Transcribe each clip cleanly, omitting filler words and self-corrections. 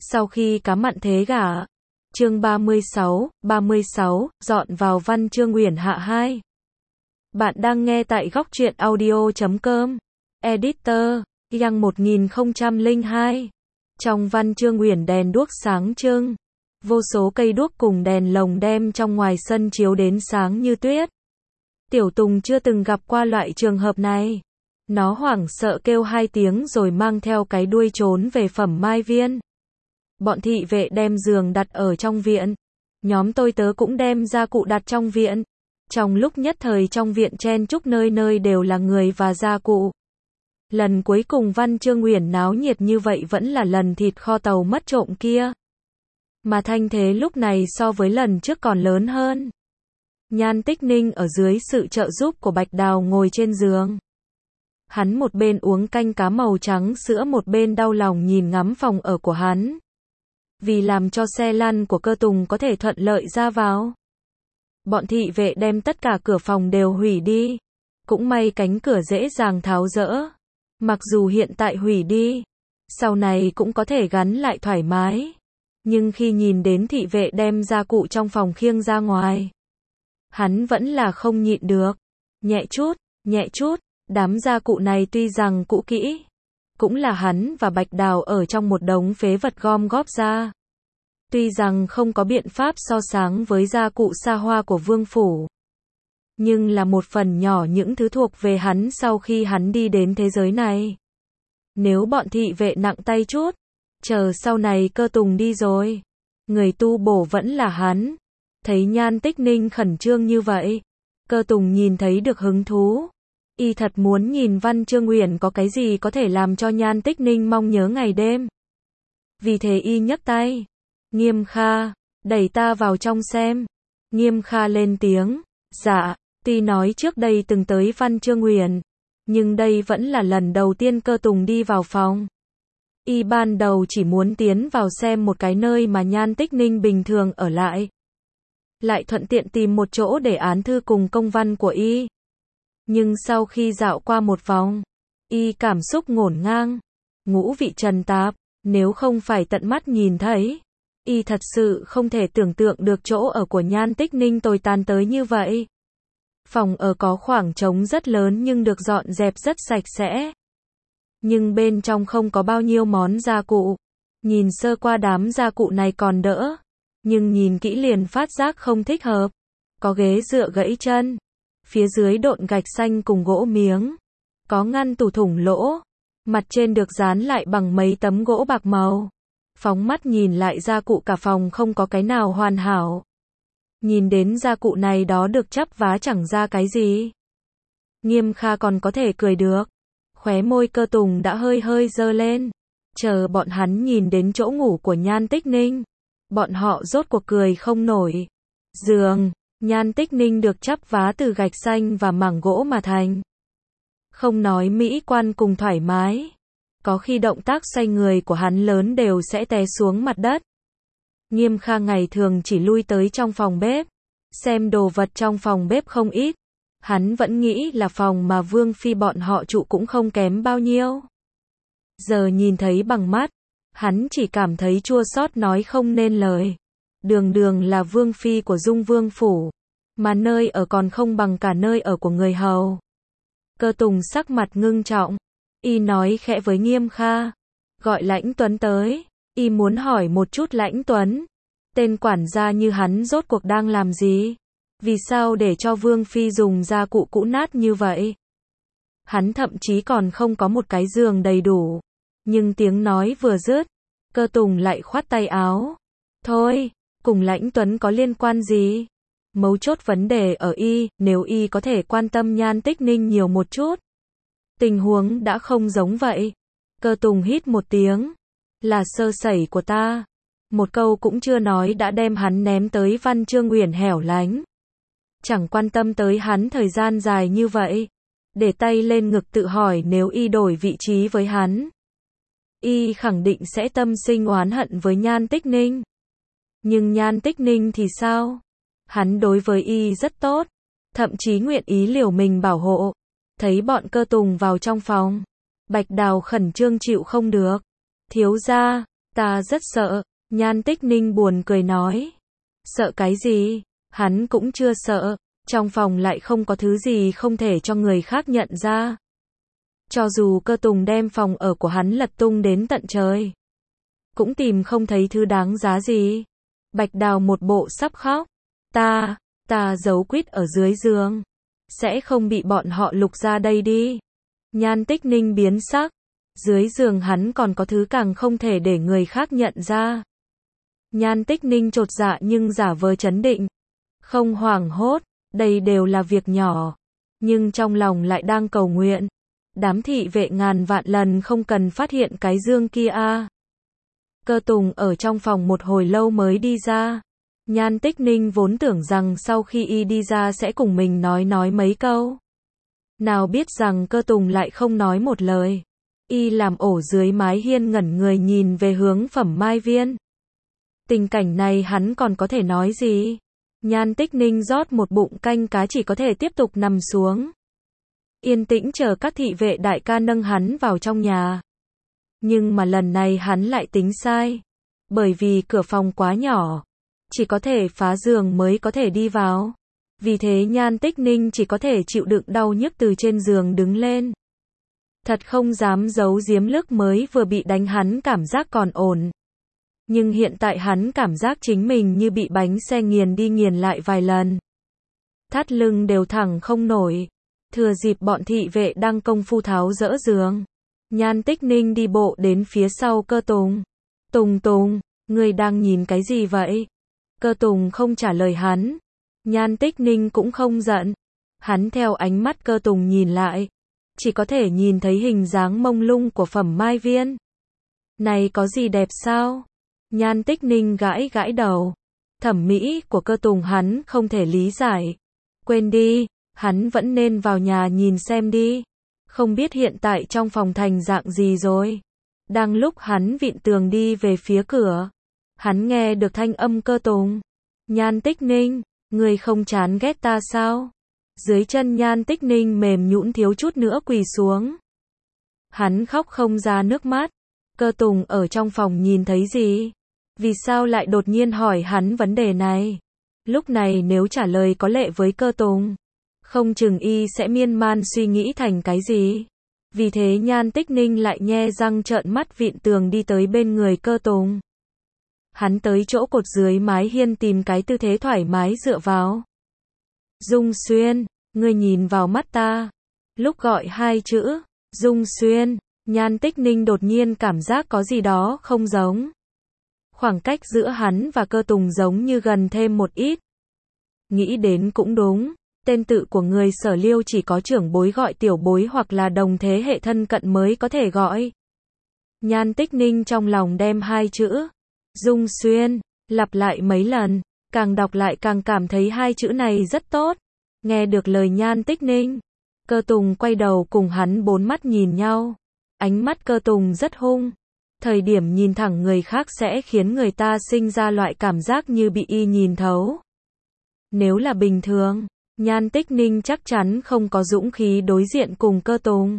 Sau khi cá mặn thế gả. Chương 36, dọn vào văn chương Uyển Hạ 2. Bạn đang nghe tại góc truyện audio.com. Editor, Yang 1002. Trong văn chương Uyển đèn đuốc sáng trưng. Vô số cây đuốc cùng đèn lồng đem trong ngoài sân chiếu đến sáng như tuyết. Tiểu Tùng chưa từng gặp qua loại trường hợp này. Nó hoảng sợ kêu 2 tiếng rồi mang theo cái đuôi trốn về Phẩm Mai Viên. Bọn thị vệ đem giường đặt ở trong viện. Nhóm tôi tớ cũng đem gia cụ đặt trong viện. Trong lúc nhất thời trong viện chen chúc nơi nơi đều là người và gia cụ. Lần cuối cùng văn chương Uyển náo nhiệt như vậy vẫn là lần thịt kho tàu mất trộm kia. Mà thanh thế lúc này so với lần trước còn lớn hơn. Nhan Tích Ninh ở dưới sự trợ giúp của Bạch Đào ngồi trên giường. Hắn một bên uống canh cá màu trắng sữa một bên đau lòng nhìn ngắm phòng ở của hắn. Vì làm cho xe lăn của Cơ Tùng có thể thuận lợi ra vào. Bọn thị vệ đem tất cả cửa phòng đều hủy đi. Cũng may cánh cửa dễ dàng tháo dỡ. Mặc dù hiện tại hủy đi, sau này cũng có thể gắn lại thoải mái. Nhưng khi nhìn đến thị vệ đem gia cụ trong phòng khiêng ra ngoài, hắn vẫn là không nhịn được. Nhẹ chút, đám gia cụ này tuy rằng cũ kỹ, cũng là hắn và Bạch Đào ở trong một đống phế vật gom góp ra. Tuy rằng không có biện pháp so sánh với gia cụ xa hoa của vương phủ, nhưng là một phần nhỏ những thứ thuộc về hắn sau khi hắn đi đến thế giới này. Nếu bọn thị vệ nặng tay chút, chờ sau này Cơ Tùng đi rồi, người tu bổ vẫn là hắn. Thấy Nhan Tích Ninh khẩn trương như vậy, Cơ Tùng nhìn thấy được hứng thú. Y thật muốn nhìn văn chương Uyển có cái gì có thể làm cho Nhan Tích Ninh mong nhớ ngày đêm. Vì thế y nhấc tay. Nghiêm Kha, đẩy ta vào trong xem. Nghiêm Kha lên tiếng. Dạ, tuy nói trước đây từng tới văn chương Uyển, nhưng đây vẫn là lần đầu tiên Cơ Tùng đi vào phòng. Y ban đầu chỉ muốn tiến vào xem một cái nơi mà Nhan Tích Ninh bình thường ở lại thuận tiện tìm một chỗ để án thư cùng công văn của y. Nhưng sau khi dạo qua một vòng, y cảm xúc ngổn ngang, ngũ vị trần tạp, nếu không phải tận mắt nhìn thấy, y thật sự không thể tưởng tượng được chỗ ở của Nhan Tích Ninh tồi tàn tới như vậy. Phòng ở có khoảng trống rất lớn nhưng được dọn dẹp rất sạch sẽ. Nhưng bên trong không có bao nhiêu món gia cụ. Nhìn sơ qua đám gia cụ này còn đỡ, nhưng nhìn kỹ liền phát giác không thích hợp. Có ghế dựa gãy chân, phía dưới độn gạch xanh cùng gỗ miếng. Có ngăn tủ thủng lỗ, mặt trên được dán lại bằng mấy tấm gỗ bạc màu. Phóng mắt nhìn lại gia cụ cả phòng không có cái nào hoàn hảo. Nhìn đến gia cụ này đó được chắp vá chẳng ra cái gì. Nghiêm Kha còn có thể cười được. Khóe môi Cơ Tùng đã hơi hơi dơ lên. Chờ bọn hắn nhìn đến chỗ ngủ của Nhan Tích Ninh, bọn họ rốt cuộc cười không nổi. Giường, Nhan Tích Ninh được chắp vá từ gạch xanh và mảng gỗ mà thành. Không nói mỹ quan cùng thoải mái. Có khi động tác xoay người của hắn lớn đều sẽ té xuống mặt đất. Nghiêm Kha ngày thường chỉ lui tới trong phòng bếp, xem đồ vật trong phòng bếp không ít. Hắn vẫn nghĩ là phòng mà Vương Phi bọn họ trụ cũng không kém bao nhiêu. Giờ nhìn thấy bằng mắt, hắn chỉ cảm thấy chua xót nói không nên lời. Đường là Vương Phi của Dung Vương Phủ, mà nơi ở còn không bằng cả nơi ở của người hầu. Cơ Tùng sắc mặt ngưng trọng, y nói khẽ với Nghiêm Kha, gọi Lãnh Tuấn tới. Y muốn hỏi một chút Lãnh Tuấn, tên quản gia như hắn rốt cuộc đang làm gì? Vì sao để cho Vương Phi dùng gia cụ cũ nát như vậy? Hắn thậm chí còn không có một cái giường đầy đủ. Nhưng tiếng nói vừa dứt, Cơ Tùng lại khoát tay áo. Thôi, cùng Lãnh Tuấn có liên quan gì? Mấu chốt vấn đề ở y, nếu y có thể quan tâm Nhan Tích Ninh nhiều một chút. Tình huống đã không giống vậy. Cơ Tùng hít một tiếng. Là sơ sẩy của ta. Một câu cũng chưa nói đã đem hắn ném tới văn chương Uyển hẻo lánh. Chẳng quan tâm tới hắn thời gian dài như vậy. Để tay lên ngực tự hỏi nếu y đổi vị trí với hắn, y khẳng định sẽ tâm sinh oán hận với Nhan Tích Ninh. Nhưng Nhan Tích Ninh thì sao? Hắn đối với y rất tốt, thậm chí nguyện ý liều mình bảo hộ. Thấy bọn Cơ Tùng vào trong phòng, Bạch Đào khẩn trương chịu không được. Thiếu gia, Ta rất sợ. Nhan Tích Ninh buồn cười nói. Sợ cái gì? Hắn cũng chưa sợ. Trong phòng lại không có thứ gì không thể cho người khác nhận ra. Cho dù Cơ Tùng đem phòng ở của hắn lật tung đến tận trời, cũng tìm không thấy thứ đáng giá gì. Bạch Đào một bộ sắp khóc. Ta giấu quýt ở dưới giường. Sẽ không bị bọn họ lục ra đây đi. Nhan Tích Ninh biến sắc. Dưới giường hắn còn có thứ càng không thể để người khác nhận ra. Nhan Tích Ninh chột dạ nhưng giả vờ trấn định. Không hoảng hốt, đây đều là việc nhỏ. Nhưng trong lòng lại đang cầu nguyện. Đám thị vệ ngàn vạn lần không cần phát hiện cái dương kia a. Cơ Tùng ở trong phòng một hồi lâu mới đi ra. Nhan Tích Ninh vốn tưởng rằng sau khi y đi ra sẽ cùng mình nói mấy câu. Nào biết rằng Cơ Tùng lại không nói một lời. Y làm ổ dưới mái hiên ngẩn người nhìn về hướng Phẩm Mai Viên. Tình cảnh này hắn còn có thể nói gì? Nhan Tích Ninh rót một bụng canh cá chỉ có thể tiếp tục nằm xuống. Yên tĩnh chờ các thị vệ đại ca nâng hắn vào trong nhà. Nhưng mà lần này hắn lại tính sai. Bởi vì cửa phòng quá nhỏ. Chỉ có thể phá giường mới có thể đi vào. Vì thế Nhan Tích Ninh chỉ có thể chịu đựng đau nhức từ trên giường đứng lên. Thật không dám giấu giếm lúc mới vừa bị đánh hắn cảm giác còn ổn. Nhưng hiện tại hắn cảm giác chính mình như bị bánh xe nghiền đi nghiền lại vài lần. Thắt lưng đều thẳng không nổi. Thừa dịp bọn thị vệ đang công phu tháo dỡ giường. Nhan Tích Ninh đi bộ đến phía sau Cơ Tùng. Tùng, ngươi đang nhìn cái gì vậy? Cơ Tùng không trả lời hắn. Nhan Tích Ninh cũng không giận. Hắn theo ánh mắt Cơ Tùng nhìn lại. Chỉ có thể nhìn thấy hình dáng mông lung của Phẩm Mai Viên. Này có gì đẹp sao? Nhan Tích Ninh gãi đầu. Thẩm mỹ của Cơ Tùng hắn không thể lý giải. Quên đi, hắn vẫn nên vào nhà nhìn xem đi. Không biết hiện tại trong phòng thành dạng gì rồi. Đang lúc hắn vịn tường đi về phía cửa. Hắn nghe được thanh âm Cơ Tùng. Nhan Tích Ninh, ngươi không chán ghét ta sao? Dưới chân Nhan Tích Ninh mềm nhũn thiếu chút nữa quỳ xuống. Hắn khóc không ra nước mắt. Cơ Tùng ở trong phòng nhìn thấy gì? Vì sao lại đột nhiên hỏi hắn vấn đề này? Lúc này nếu trả lời có lệ với Cơ Tùng, không chừng y sẽ miên man suy nghĩ thành cái gì. Vì thế Nhan Tích Ninh lại nhe răng trợn mắt vịn tường đi tới bên người Cơ Tùng. Hắn tới chỗ cột dưới mái hiên tìm cái tư thế thoải mái dựa vào. Dung Xuyên, ngươi nhìn vào mắt ta. Lúc gọi hai chữ, Dung Xuyên, Nhan Tích Ninh đột nhiên cảm giác có gì đó không giống. Khoảng cách giữa hắn và Cơ Tùng giống như gần thêm một ít. Nghĩ đến cũng đúng, tên tự của người Sở Liêu chỉ có trưởng bối gọi tiểu bối hoặc là đồng thế hệ thân cận mới có thể gọi. Nhan Tích Ninh trong lòng đem hai chữ Dung Xuyên lặp lại mấy lần, càng đọc lại càng cảm thấy hai chữ này rất tốt. Nghe được lời Nhan Tích Ninh, Cơ Tùng quay đầu cùng hắn bốn mắt nhìn nhau. Ánh mắt Cơ Tùng rất hung. Thời điểm nhìn thẳng người khác sẽ khiến người ta sinh ra loại cảm giác như bị y nhìn thấu. Nếu là bình thường, Nhan Tích Ninh chắc chắn không có dũng khí đối diện cùng Cơ Tùng.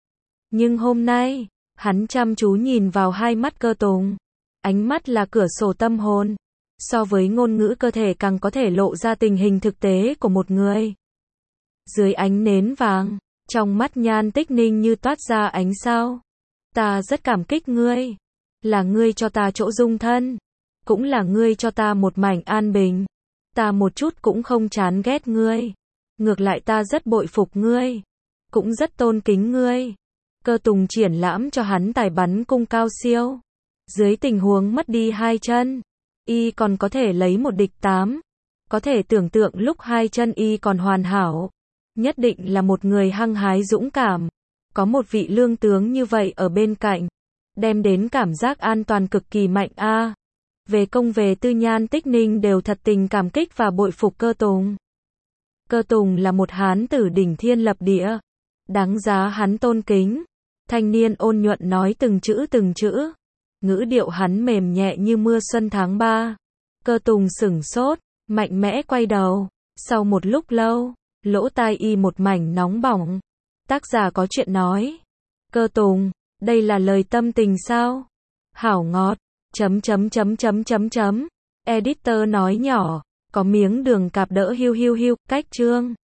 Nhưng hôm nay, hắn chăm chú nhìn vào hai mắt Cơ Tùng. Ánh mắt là cửa sổ tâm hồn. So với ngôn ngữ cơ thể càng có thể lộ ra tình hình thực tế của một người. Dưới ánh nến vàng, trong mắt Nhan Tích Ninh như toát ra ánh sao. Ta rất cảm kích ngươi. Là ngươi cho ta chỗ dung thân. Cũng là ngươi cho ta một mảnh an bình. Ta một chút cũng không chán ghét ngươi. Ngược lại ta rất bội phục ngươi. Cũng rất tôn kính ngươi. Cơ Tùng triển lãm cho hắn tài bắn cung cao siêu. Dưới tình huống mất đi hai chân, y còn có thể lấy một địch 8. Có thể tưởng tượng lúc hai chân y còn hoàn hảo. Nhất định là một người hăng hái dũng cảm. Có một vị lương tướng như vậy ở bên cạnh. Đem đến cảm giác an toàn cực kỳ mạnh a. Về công về tư Nhan Tích Ninh đều thật tình cảm kích và bội phục Cơ Tùng. Cơ Tùng là một hán tử đỉnh thiên lập địa. Đáng giá hắn tôn kính. Thanh niên ôn nhuận nói từng chữ. Ngữ điệu hắn mềm nhẹ như mưa xuân tháng 3. Cơ Tùng sửng sốt, mạnh mẽ quay đầu. Sau một lúc lâu, lỗ tai y một mảnh nóng bỏng. Tác giả có chuyện nói. Cơ Tùng, đây là lời tâm tình sao? Hảo ngọt. Editor nói nhỏ, có miếng đường cạp đỡ hiu hiu hiu, cách chương.